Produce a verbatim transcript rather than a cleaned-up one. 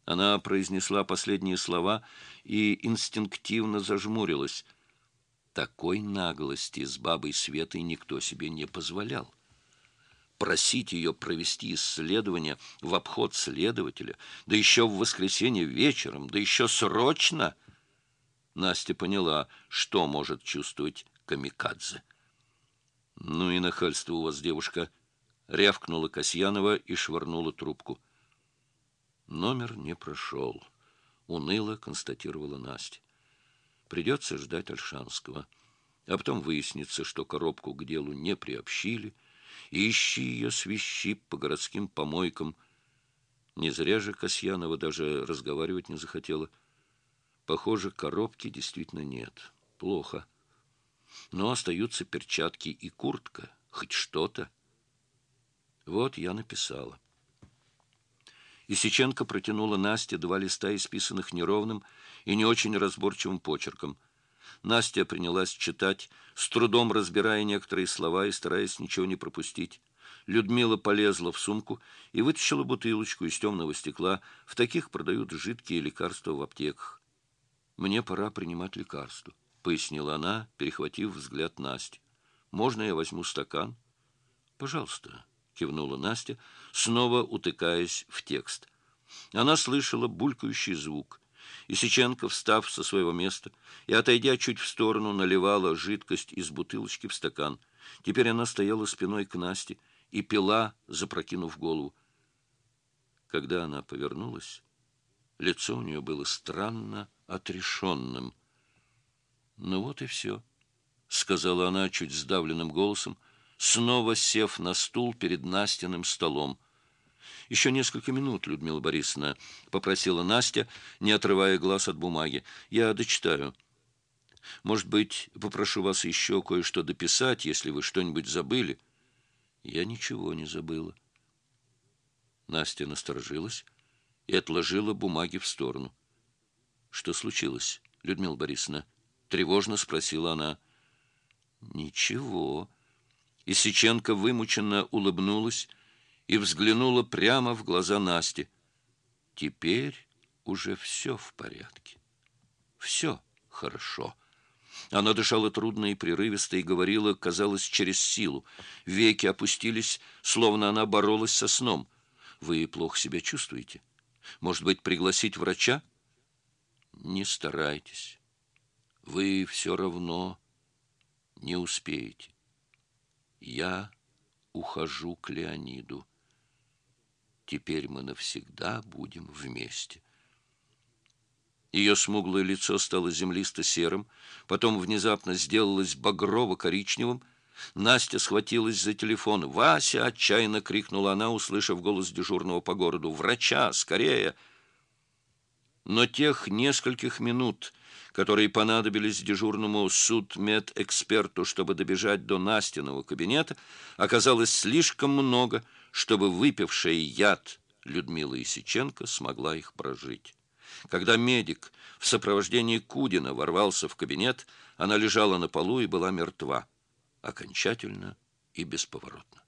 Она произнесла последние слова и инстинктивно зажмурилась. Такой наглости с бабой Светой никто себе не позволял. Просить ее провести исследование в обход следователя, да еще в воскресенье вечером, да еще срочно. Настя поняла, что может чувствовать камикадзе. «Ну и нахальство у вас, девушка!» — рявкнула Касьянова и швырнула трубку. Номер не прошел. Уныло констатировала Настя. Придется ждать Ольшанского. А потом выяснится, что коробку к делу не приобщили, и ищи ее свищи по городским помойкам. Не зря же Касьянова даже разговаривать не захотела. Похоже, коробки действительно нет. Плохо. Но остаются перчатки и куртка. Хоть что-то. Вот я написала. Исиченко протянула Насте два листа, исписанных неровным и не очень разборчивым почерком. Настя принялась читать, с трудом разбирая некоторые слова и стараясь ничего не пропустить. Людмила полезла в сумку и вытащила бутылочку из темного стекла. В таких продают жидкие лекарства в аптеках. «Мне пора принимать лекарства», — пояснила она, перехватив взгляд Насти. «Можно я возьму стакан?» «Пожалуйста», — кивнула Настя, снова утыкаясь в текст. Она слышала булькающий звук. Исиченко, встав со своего места и, отойдя чуть в сторону, наливала жидкость из бутылочки в стакан. Теперь она стояла спиной к Насте и пила, запрокинув голову. Когда она повернулась, лицо у нее было странно отрешенным. «Ну вот и все», — сказала она чуть сдавленным голосом, снова сев на стул перед Настиным столом. «Еще несколько минут, Людмила Борисовна», — попросила Настя, не отрывая глаз от бумаги. «Я дочитаю. Может быть, попрошу вас еще кое-что дописать, если вы что-нибудь забыли». «Я ничего не забыла». Настя насторожилась и отложила бумаги в сторону. «Что случилось, Людмила Борисовна?» — тревожно спросила она. «Ничего». Исиченко вымученно улыбнулась и взглянула прямо в глаза Насти. Теперь уже все в порядке. Все хорошо. Она дышала трудно и прерывисто и говорила, казалось, через силу. Веки опустились, словно она боролась со сном. «Вы плохо себя чувствуете? Может быть, пригласить врача?» «Не старайтесь. Вы все равно не успеете. Я ухожу к Леониду. Теперь мы навсегда будем вместе». Ее смуглое лицо стало землисто-серым, потом внезапно сделалось багрово-коричневым. Настя схватилась за телефон. «Вася!» — отчаянно крикнула она, услышав голос дежурного по городу. «Врача! Скорее!» Но тех нескольких минут, которые понадобились дежурному судмедэксперту, чтобы добежать до Настиного кабинета, оказалось слишком много, чтобы выпившая яд Людмила Исиченко смогла их прожить. Когда медик в сопровождении Кудина ворвался в кабинет, она лежала на полу и была мертва, окончательно и бесповоротно.